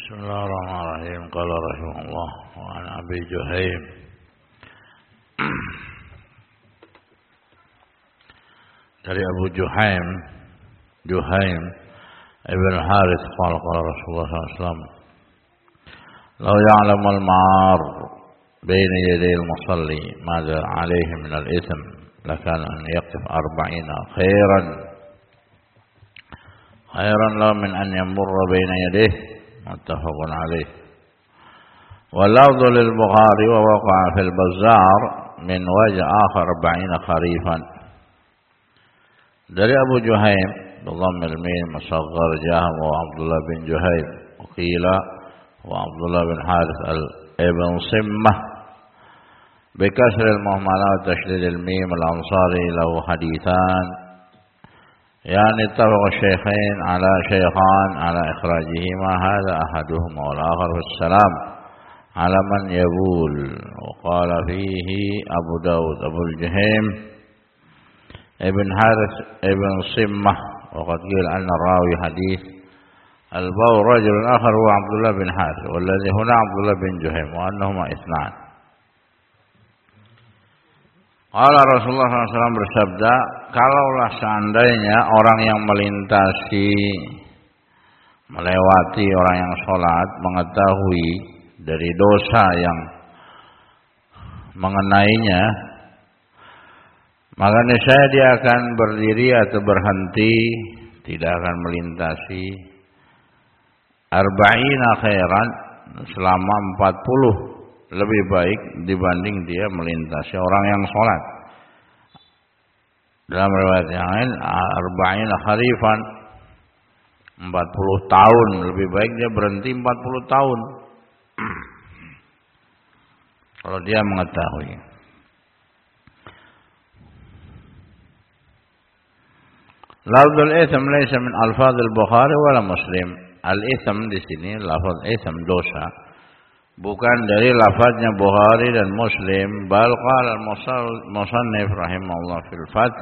Bismillahirrahmanirrahim. Qala rahimahullah wa an Abi Juhaim dari Abu Juhaim Ibn Harith qala qala Rasulullah sallallahu alaihi wasallam law ya'lamu al-mar bayna yaday al-musalli madza alayhi min al-ithm lakana an yaqif 40 khairan lahu min an yamurra bayna yadayhi متفق عليه واللفظ للبخاري ووقع في البزار من وجه آخر 40 خريفا dari Abu Juhaim بضم الميم مصغر جهم وعبد الله بن جهيم وقيل وعبد الله بن حارث ابن صمة بكسر المهملة وتشديد الميم الأنصاري له حديثان يعني اتفق الشيخان على إخراجهما هذا أحدهما والآخر في السلام على من يبول وقال فيه أبو داود أبو الجهيم ابن حارث ابن صمة وقد قيل أن الراوي حديث البول رجل آخر هو عبد الله بن حارث والذي هنا عبد الله بن جهيم وأنهما اثنان. Qala Rasulullah SAW bersabda, kalaulah seandainya orang yang melewati orang yang sholat mengetahui dari dosa yang mengenainya, maka niscaya dia akan berdiri atau berhenti, tidak akan melintasi 40 khairan selama 40 lebih baik dibanding dia melintasi orang yang sholat. Dalam riwayat yang lain 40 kharifan 40 tahun lebih baik dia berhenti 40 tahun kalau dia mengetahui. Lafzul itsm laysa min alfazil Bukhari wala Muslim. Al-itsm di sini lafaz itsm dosa bukan dari lafaznya Bukhari dan Muslim. Bal qala al-musannif rahimahullah fil Fath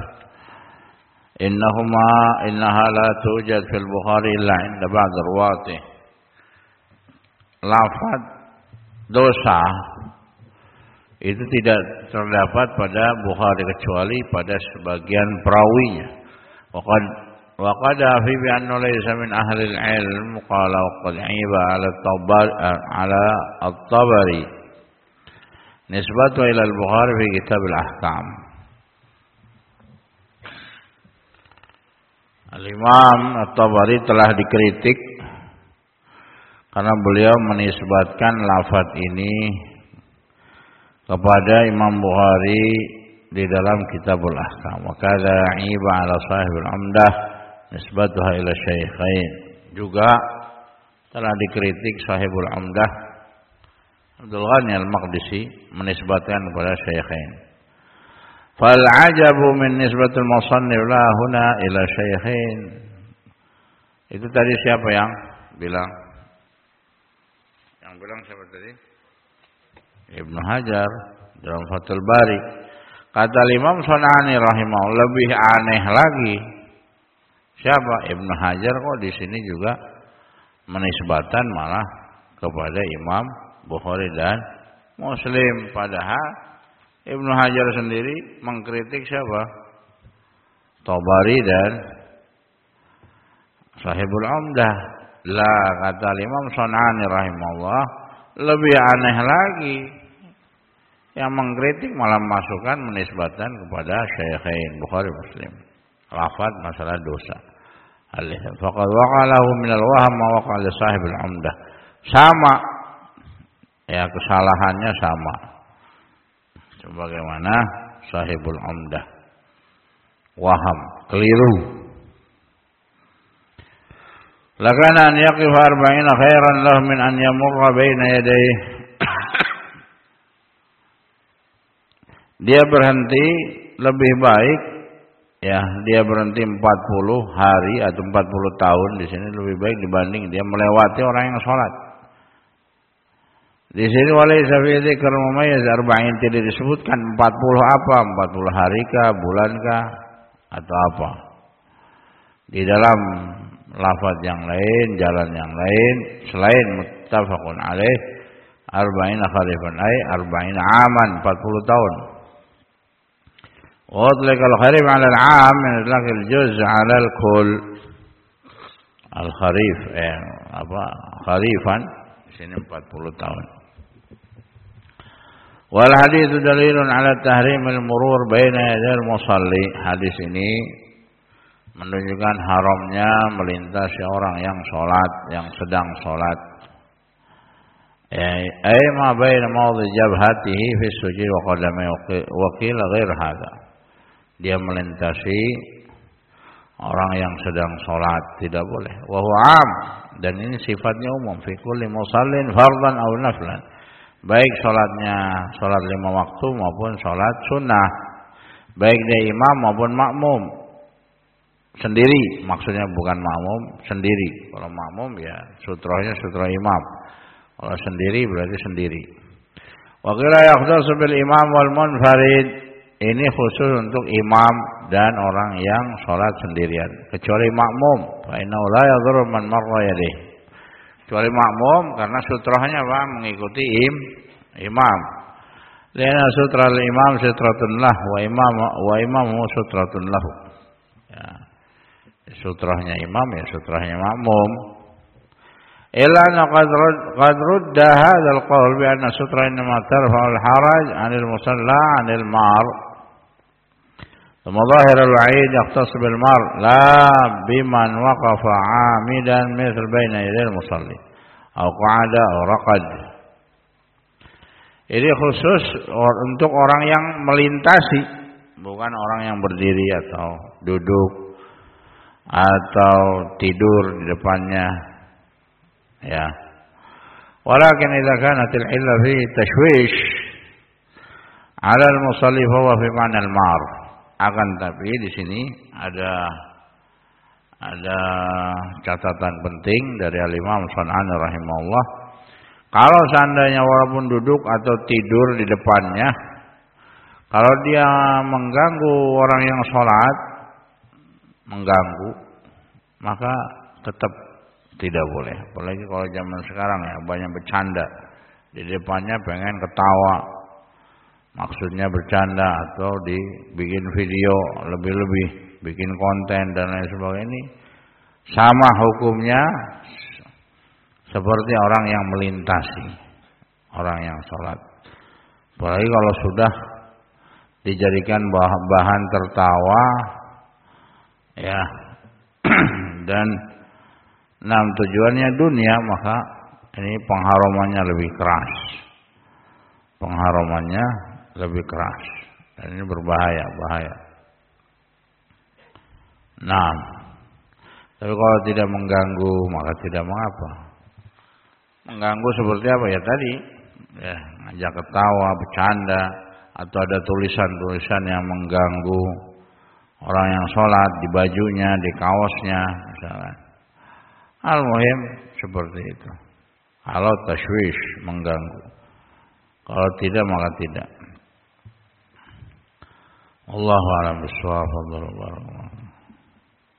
innaha la tujad fil Bukhari illa inda ba'd ruwatih. Lafaz dosa itu tidak terdapat pada Bukhari kecuali pada sebagian perawinya. وقد في بأنه ليس من أهل العلم قال وقد عيب على الطبري نسبته إلى البخاري في كتاب الأحكام. Al-Imam At-Tabari telah dikritik karena beliau menisbatkan lafaz ini kepada Imam Bukhari di dalam Kitabul Ahkam. Wa kadza 'iba 'ala sahibul 'Umdah nisbatuha ila syaikhain. Juga telah dikritik Sahibul 'Umdah Abdul Ghani Al-Maqdisi menisbatkan kepada syaikhain. Fal 'ajabu min nisbatil musannif la huna ila syaikhain. Itu tadi siapa yang bilang? Yang bilang siapa tadi? Ibnu Hajar dalam Fathul Bari. Kata Imam Sunani rahimahullah lebih aneh lagi. Siapa? Ibnu Hajar kok di sini juga menisbatan malah kepada Imam Bukhari dan Muslim. Padahal Ibnu Hajar sendiri mengkritik siapa? Tabari dan Sahibul 'Umdah. Lah kata Imam Sunani rahimahullah lebih aneh lagi. Yang mengkritik malah masukkan menisbatan kepada syaikhain Bukhari Muslim. Lafaz masalah dosa. Faqad waqalahu minal waham ma waqa'a li sahibil 'Umdah. Sama. Ya kesalahannya sama. Sebagaimana Sahibul 'Umdah. Waham, keliru. Lakana an yaqifa 40 khairan lahu min an yamurra baina yadayhi. Dia berhenti lebih baik ya, dia berhenti 40 hari atau 40 tahun di sini lebih baik dibanding dia melewati orang yang sholat. Di sini walaysa fi dzikr mumayyiz 40 tidak disebutkan 40 apa, 40 hari kah, bulan kah atau apa. Di dalam lafaz yang lain, jalan yang lain selain muttafaqun alaih arba'ina kharifan ay arba'ina aman 40 tahun. Wa utliqal kharif 'ala al-'am min itlaqil juz' 'ala al-kull. Al-kharif kharifan sini 40 tahun. Wal haditsu dalilun 'ala tahrimil murur baina yadayil musalli. Hadis ini menunjukkan haramnya melintasi orang yang sholat, yang sedang sholat. Ay ma baina mawdi jabhatihi fi sujud wa qadamaihi wa qila ghair hadza. Dia melintasi orang yang sedang sholat, tidak boleh. Wa huwa 'am, dan ini sifatnya umum fi kulli musallin fardhan aw naflan. Baik sholatnya sholat 5 waktu maupun sholat sunnah. Baik dia imam maupun makmum. Sendiri, maksudnya bukan makmum, sendiri. Kalau makmum ya sutrahnya sutra imam. Kalau sendiri berarti sendiri. Wa qila yaqtasu bil imam wal munfarid. Ini khusus untuk imam dan orang yang sholat sendirian. Kecuali makmum. Fa innahu la yadhurru man marra yadayhi. Kecuali makmum karena sutrahnya apa? Mengikuti imam. Liana sutra al-imam sutratun lah wa imamu sutratun lahu. Ya. Sutrahnya imam ya sutrahnya makmum. Illa qad rudda hadzal qaul bi anna sutra innama tarfa'u al-haraj 'anil musalla 'anil mar. ظاهر الوعيد يختص بالمر لا بمن وقف عامدا مثل بين يدي المصلي أو قعد أو رقد. Ini khusus untuk orang yang melintasi, bukan orang yang berdiri atau duduk atau tidur di depannya. Ya. Walakin idza kanat al-illa fi tashwish 'ala al-musalli fa huwa fi ma'na al-mar. Akan tapi di sini ada catatan penting dari Al-Imam San'ani rahimahullah. Kalau seandainya walaupun duduk atau tidur di depannya, kalau dia mengganggu orang yang sholat, maka tetap tidak boleh. Apalagi kalau zaman sekarang ya banyak bercanda di depannya, pengen ketawa, maksudnya bercanda atau dibikin video lebih-lebih, bikin konten dan lain sebagainya. Ini sama hukumnya seperti orang yang melintasi orang yang sholat. Apalagi kalau sudah dijadikan bahan tertawa, ya, dan tujuannya dunia, maka ini pengharamannya lebih keras. Dan ini bahaya. Nah, tapi kalau tidak mengganggu maka tidak mengapa. Mengganggu seperti apa ya tadi? Ya, ngajak ketawa, bercanda, atau ada tulisan-tulisan yang mengganggu orang yang sholat di bajunya, di kaosnya, misalnya. Al-muhim seperti itu. Kalau tashwish mengganggu. Kalau tidak maka tidak. Allahu a'lam bishawab.